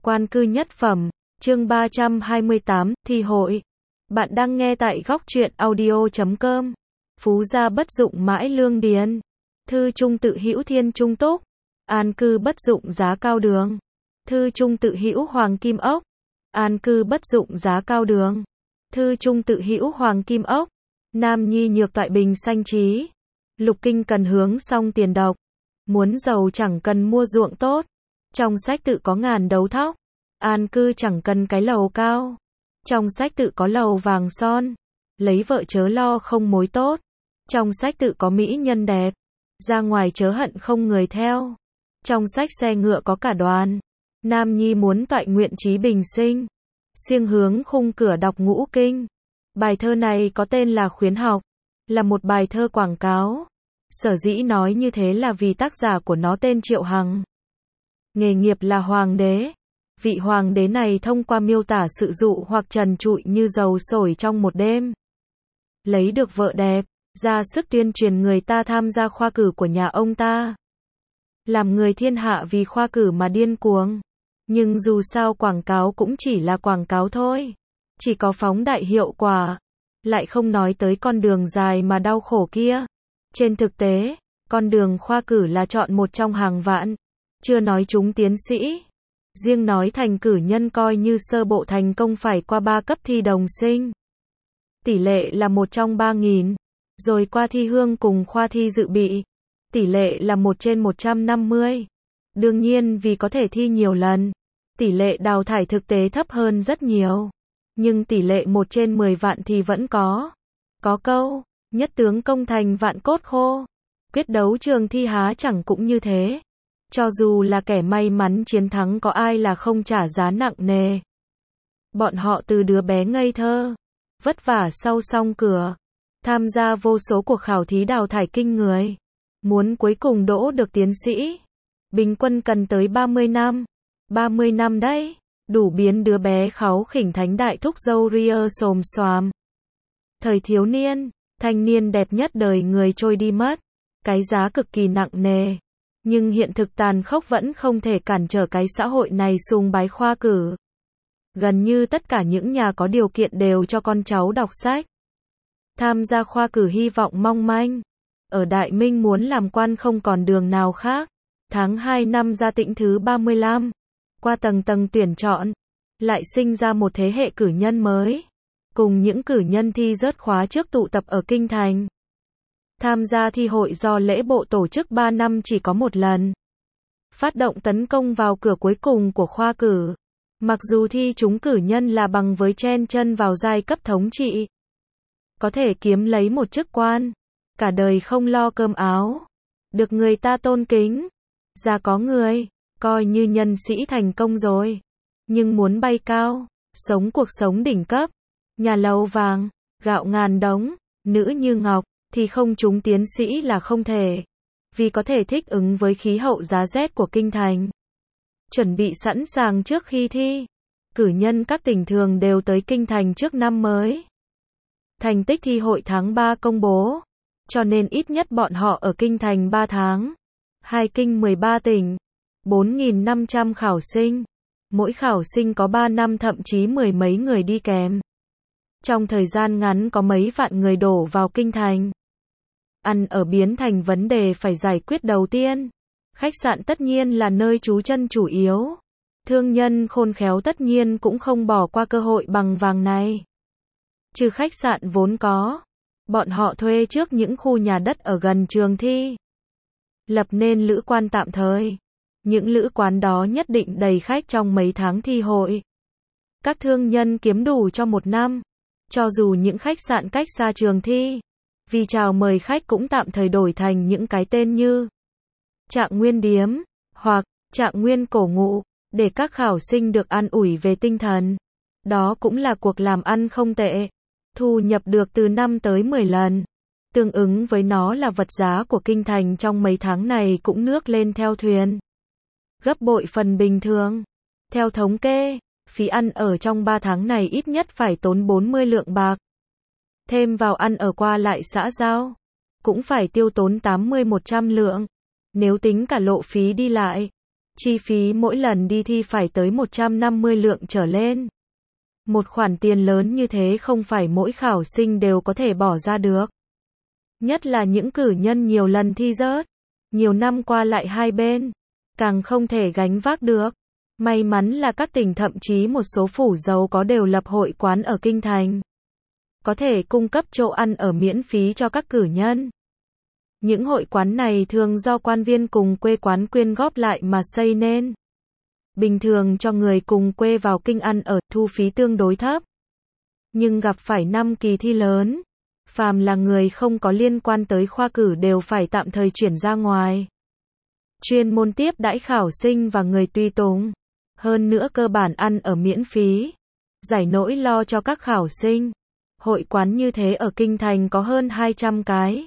Quan cư nhất phẩm, chương 328, thi hội. Bạn đang nghe tại góc truyện audio.com. Phú gia bất dụng mãi lương điền. Thư trung tự hữu thiên trung túc. An cư bất dụng giá cao đường. Thư trung tự hữu hoàng kim ốc. An cư bất dụng giá cao đường. Thư trung tự hữu hoàng kim ốc. Nam nhi nhược toại bình sanh trí. Lục kinh cần hướng song tiền độc. Muốn giàu chẳng cần mua ruộng tốt. Trong sách tự có ngàn đấu thóc. An cư chẳng cần cái lầu cao. Trong sách tự có lầu vàng son. Lấy vợ chớ lo không mối tốt. Trong sách tự có mỹ nhân đẹp. Ra ngoài chớ hận không người theo. Trong sách xe ngựa có cả đoàn. Nam nhi muốn toại nguyện trí bình sinh. Siêng hướng khung cửa đọc ngũ kinh. Bài thơ này có tên là khuyến học. Là một bài thơ quảng cáo. Sở dĩ nói như thế là vì tác giả của nó tên Triệu Hằng. Nghề nghiệp là hoàng đế. Vị hoàng đế này thông qua miêu tả sự dụ hoặc trần trụi như dầu sổi trong một đêm. Lấy được vợ đẹp, ra sức tuyên truyền người ta tham gia khoa cử của nhà ông ta. Làm người thiên hạ vì khoa cử mà điên cuồng. Nhưng dù sao quảng cáo cũng chỉ là quảng cáo thôi. Chỉ có phóng đại hiệu quả. Lại không nói tới con đường dài mà đau khổ kia. Trên thực tế, con đường khoa cử là chọn một trong hàng vạn. Chưa nói chúng tiến sĩ. Riêng nói thành cử nhân coi như sơ bộ thành công phải qua 3 cấp thi đồng sinh. Tỷ lệ là 1 trong 3.000. Rồi qua thi hương cùng khoa thi dự bị. Tỷ lệ là 1 trên 150. Đương nhiên vì có thể thi nhiều lần. Tỷ lệ đào thải thực tế thấp hơn rất nhiều. Nhưng tỷ lệ 1 trên 10 vạn thì vẫn có. Có câu, nhất tướng công thành vạn cốt khô. Quyết đấu trường thi há chẳng cũng như thế. Cho dù là kẻ may mắn chiến thắng có ai là không trả giá nặng nề. Bọn họ từ đứa bé ngây thơ, vất vả sau song cửa, tham gia vô số cuộc khảo thí đào thải kinh người. Muốn cuối cùng đỗ được tiến sĩ, bình quân cần tới 30 năm. 30 năm đấy, đủ biến đứa bé kháu khỉnh thánh đại thúc râu ria xồm xoàm. Thời thiếu niên, thanh niên đẹp nhất đời người trôi đi mất. Cái giá cực kỳ nặng nề. Nhưng hiện thực tàn khốc vẫn không thể cản trở cái xã hội này sùng bái khoa cử. Gần như tất cả những nhà có điều kiện đều cho con cháu đọc sách. Tham gia khoa cử hy vọng mong manh. Ở Đại Minh muốn làm quan không còn đường nào khác. Tháng 2 năm Gia Tĩnh thứ 35. Qua tầng tầng tuyển chọn. Lại sinh ra một thế hệ cử nhân mới. Cùng những cử nhân thi rớt khóa trước tụ tập ở Kinh Thành. Tham gia thi hội do lễ bộ tổ chức 3 năm chỉ có một lần. Phát động tấn công vào cửa cuối cùng của khoa cử. Mặc dù thi chúng cử nhân là bằng với chen chân vào giai cấp thống trị. Có thể kiếm lấy một chức quan. Cả đời không lo cơm áo. Được người ta tôn kính. Ra có người, coi như nhân sĩ thành công rồi. Nhưng muốn bay cao, sống cuộc sống đỉnh cấp. Nhà lầu vàng, gạo ngàn đống, nữ như ngọc. Thì không trúng tiến sĩ là không thể. Vì có thể thích ứng với khí hậu giá rét của Kinh Thành. Chuẩn bị sẵn sàng trước khi thi. Cử nhân các tỉnh thường đều tới Kinh Thành trước năm mới. Thành tích thi hội tháng 3 công bố. Cho nên ít nhất bọn họ ở Kinh Thành 3 tháng. 2 kinh 13 tỉnh. 4.500 khảo sinh. Mỗi khảo sinh có 3 năm thậm chí 10 mấy người đi kèm. Trong thời gian ngắn có mấy vạn người đổ vào Kinh Thành. Ăn ở biến thành vấn đề phải giải quyết đầu tiên. Khách sạn tất nhiên là nơi trú chân chủ yếu. Thương nhân khôn khéo tất nhiên cũng không bỏ qua cơ hội bằng vàng này. Trừ khách sạn vốn có. Bọn họ thuê trước những khu nhà đất ở gần trường thi. Lập nên lữ quan tạm thời. Những lữ quán đó nhất định đầy khách trong mấy tháng thi hội. Các thương nhân kiếm đủ cho 1 năm. Cho dù những khách sạn cách xa trường thi. Vì chào mời khách cũng tạm thời đổi thành những cái tên như Trạng Nguyên Điếm, hoặc Trạng Nguyên Cổ Ngụ, để các khảo sinh được an ủi về tinh thần. Đó cũng là cuộc làm ăn không tệ. Thu nhập được từ 5 tới 10 lần. Tương ứng với nó là vật giá của Kinh Thành trong mấy tháng này cũng nước lên theo thuyền. Gấp bội phần bình thường. Theo thống kê, phí ăn ở trong 3 tháng này ít nhất phải tốn 40 lượng bạc. Thêm vào ăn ở qua lại xã giao, cũng phải tiêu tốn 80-100 lượng. Nếu tính cả lộ phí đi lại, Chi phí mỗi lần đi thi phải tới 150 lượng trở lên. Một khoản tiền lớn như thế không phải mỗi khảo sinh đều có thể bỏ ra được. Nhất là những cử nhân nhiều lần thi rớt, nhiều năm qua lại hai bên, càng không thể gánh vác được. May mắn là các tỉnh thậm chí một số phủ giàu có đều lập hội quán ở kinh thành, có thể cung cấp chỗ ăn ở miễn phí cho các cử nhân. Những hội quán này thường do quan viên cùng quê quán quyên góp lại mà xây nên. Bình thường cho người cùng quê vào kinh ăn ở, thu phí tương đối thấp. Nhưng gặp phải năm kỳ thi lớn, phàm là người không có liên quan tới khoa cử đều phải tạm thời chuyển ra ngoài. Chuyên môn tiếp đãi khảo sinh và người tùy tùng. Hơn nữa cơ bản ăn ở miễn phí, giải nỗi lo cho các khảo sinh. Hội quán như thế ở kinh thành có hơn 200 cái.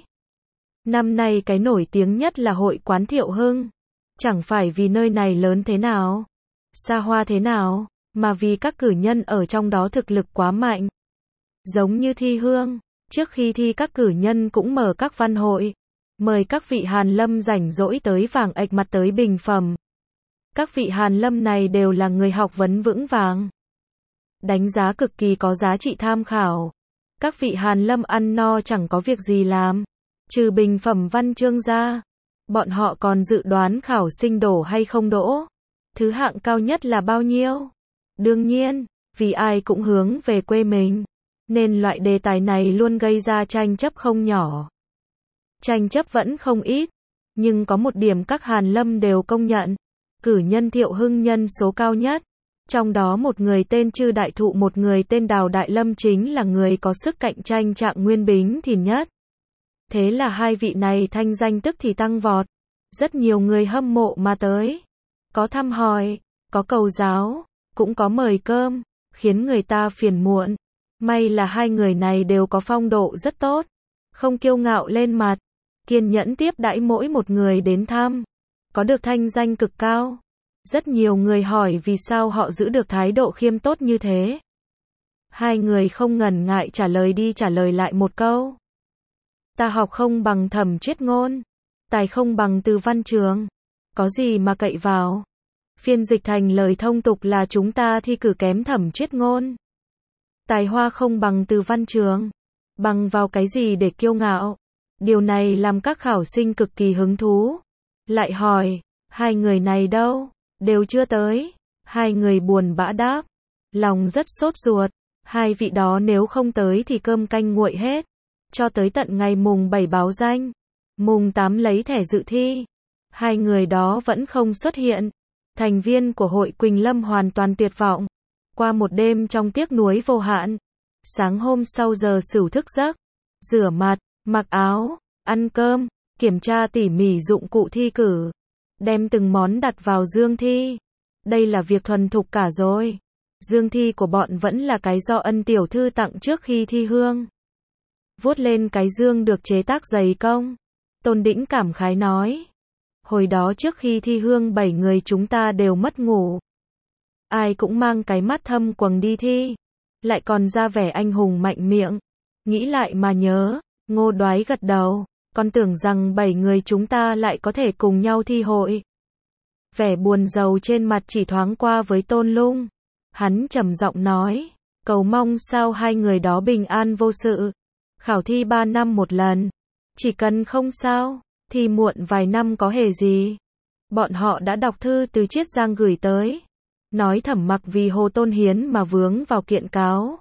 Năm nay cái nổi tiếng nhất là hội quán Thiệu Hưng. Chẳng phải vì nơi này lớn thế nào, xa hoa thế nào, mà vì các cử nhân ở trong đó thực lực quá mạnh. Giống như thi hương, trước khi thi các cử nhân cũng mở các văn hội, mời các vị hàn lâm rảnh rỗi tới vàng ạch mặt tới bình phẩm. Các vị hàn lâm này đều là người học vấn vững vàng, đánh giá cực kỳ có giá trị tham khảo. Các vị hàn lâm ăn no chẳng có việc gì làm, trừ bình phẩm văn chương ra, bọn họ còn dự đoán khảo sinh đổ hay không đỗ, thứ hạng cao nhất là bao nhiêu. Đương nhiên, vì ai cũng hướng về quê mình, nên loại đề tài này luôn gây ra tranh chấp không nhỏ. Tranh chấp vẫn không ít, nhưng có một điểm các hàn lâm đều công nhận, cử nhân Thiệu Hưng nhân số cao nhất. Trong đó một người tên Trư Đại Thụ, một người tên Đào Đại Lâm chính là người có sức cạnh tranh Trạng Nguyên Bính Thìn nhất. Thế là hai vị này thanh danh tức thì tăng vọt. Rất nhiều người hâm mộ mà tới. Có thăm hỏi, có cầu giáo, cũng có mời cơm, khiến người ta phiền muộn. May là hai người này đều có phong độ rất tốt, không kiêu ngạo lên mặt, kiên nhẫn tiếp đãi mỗi một người đến thăm, có được thanh danh cực cao. Rất nhiều người hỏi vì sao họ giữ được thái độ khiêm tốt như thế. Hai người không ngần ngại trả lời đi trả lời lại một câu. Ta học không bằng Thẩm Triết Ngôn, tài không bằng Từ Văn Trường, có gì mà cậy vào. Phiên dịch thành lời thông tục là chúng ta thi cử kém Thẩm Triết Ngôn, tài hoa không bằng Từ Văn Trường, bằng vào cái gì để kiêu ngạo. Điều này làm các khảo sinh cực kỳ hứng thú. Lại hỏi, hai người này đâu? Đều chưa tới. Hai người buồn bã đáp, lòng rất sốt ruột. Hai vị đó nếu không tới thì cơm canh nguội hết. Cho tới tận ngày mùng 7 báo danh, mùng 8 lấy thẻ dự thi, hai người đó vẫn không xuất hiện. Thành viên của hội Quỳnh Lâm hoàn toàn tuyệt vọng. Qua một đêm trong tiếc nuối vô hạn, sáng hôm sau giờ sửu thức giấc, rửa mặt, mặc áo, ăn cơm, kiểm tra tỉ mỉ dụng cụ thi cử, đem từng món đặt vào dương thi. Đây là việc thuần thục cả rồi. Dương thi của bọn vẫn là cái do Ân tiểu thư tặng trước khi thi hương. Vuốt lên cái dương được chế tác dày công, Tôn Đĩnh cảm khái nói, hồi đó trước khi thi hương 7 người chúng ta đều mất ngủ. Ai cũng mang cái mắt thâm quầng đi thi, lại còn ra vẻ anh hùng mạnh miệng. Nghĩ lại mà nhớ, Ngô Đoái gật đầu, con tưởng rằng 7 người chúng ta lại có thể cùng nhau thi hội. Vẻ buồn rầu trên mặt chỉ thoáng qua với Tôn Lung. Hắn trầm giọng nói, cầu mong sao hai người đó bình an vô sự. Khảo thi 3 năm một lần, chỉ cần không sao, thi muộn vài năm có hề gì. Bọn họ đã đọc thư từ Chiết Giang gửi tới, nói Thẩm Mặc vì Hồ Tôn Hiến mà vướng vào kiện cáo,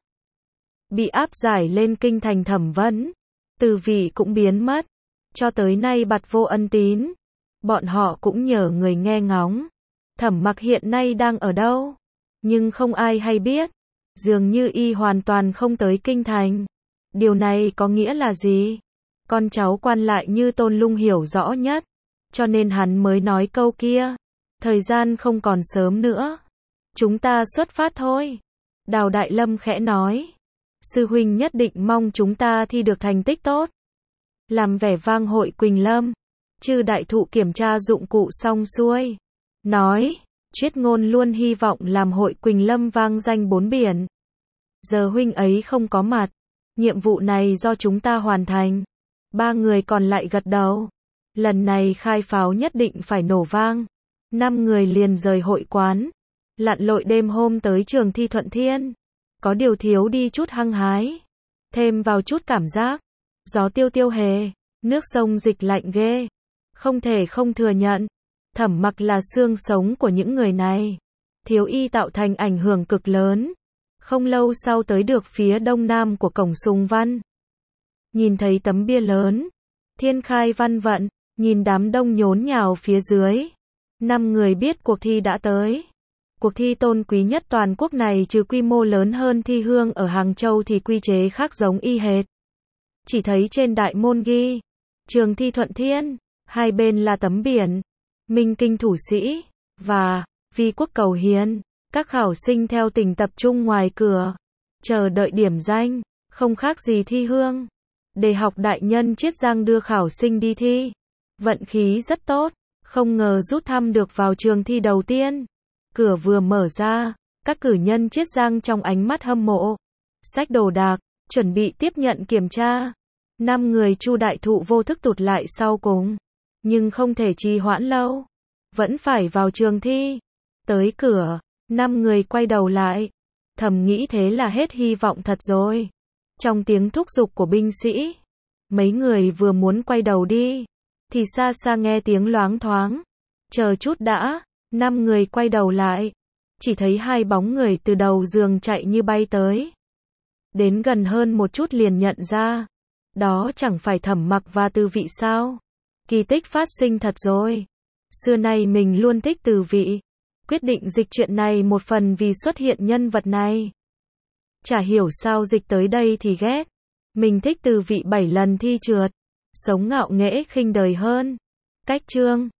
bị áp giải lên kinh thành thẩm vấn, từ vị cũng biến mất, cho tới nay bặt vô ân tín. Bọn họ cũng nhờ người nghe ngóng, Thẩm Mặc hiện nay đang ở đâu, nhưng không ai hay biết, dường như y hoàn toàn không tới kinh thành. Điều này có nghĩa là gì? Con cháu quan lại như Tôn Lung hiểu rõ nhất, cho nên hắn mới nói câu kia, thời gian không còn sớm nữa, chúng ta xuất phát thôi. Đào Đại Lâm khẽ nói, sư huynh nhất định mong chúng ta thi được thành tích tốt, làm vẻ vang hội Quỳnh Lâm. Trư Đại Thụ kiểm tra dụng cụ xong xuôi, nói, Triết Ngôn luôn hy vọng làm hội Quỳnh Lâm vang danh bốn biển. Giờ huynh ấy không có mặt, nhiệm vụ này do chúng ta hoàn thành. Ba người còn lại gật đầu. Lần này khai pháo nhất định phải nổ vang. 5 người liền rời hội quán, lặn lội đêm hôm tới trường thi Thuận Thiên. Có điều thiếu đi chút hăng hái, thêm vào chút cảm giác. Gió tiêu tiêu hề, nước sông dịch lạnh ghê. Không thể không thừa nhận, Thẩm Mặc là xương sống của những người này. Thiếu y tạo thành ảnh hưởng cực lớn. Không lâu sau tới được phía đông nam của cổng Sùng Văn. Nhìn thấy tấm bia lớn, Thiên Khai Văn Vận, nhìn đám đông nhốn nhào phía dưới. 5 người biết cuộc thi đã tới. Cuộc thi tôn quý nhất toàn quốc này trừ quy mô lớn hơn thi hương ở Hàng Châu thì quy chế khác giống y hệt. Chỉ thấy trên đại môn ghi, trường thi Thuận Thiên, hai bên là tấm biển, Minh Kinh Thủ Sĩ, và Vi Quốc Cầu Hiền. Các khảo sinh theo tỉnh tập trung ngoài cửa, chờ đợi điểm danh, không khác gì thi hương. Đề học đại nhân Chiết Giang đưa khảo sinh đi thi. Vận khí rất tốt, không ngờ rút thăm được vào trường thi đầu tiên. Cửa vừa mở ra, các cử nhân Chiết Giang trong ánh mắt hâm mộ, xách đồ đạc, chuẩn bị tiếp nhận kiểm tra. 5 người Chu Đại Thụ vô thức tụt lại sau cùng, nhưng không thể trì hoãn lâu, vẫn phải vào trường thi. Tới cửa, 5 người quay đầu lại, thầm nghĩ thế là hết hy vọng thật rồi. Trong tiếng thúc giục của binh sĩ, mấy người vừa muốn quay đầu đi, thì xa xa nghe tiếng loáng thoáng. Chờ chút đã, 5 người quay đầu lại, chỉ thấy hai bóng người từ đầu giường chạy như bay tới. Đến gần hơn một chút liền nhận ra, đó chẳng phải Thẩm Mặc và Từ Vị sao? Kỳ tích phát sinh thật rồi. Xưa nay mình luôn thích Từ Vị, quyết định dịch chuyện này một phần vì xuất hiện nhân vật này. Chả hiểu sao dịch tới đây thì ghét. Mình thích Từ Vị 7 lần thi trượt, sống ngạo nghễ khinh đời hơn. Cách chương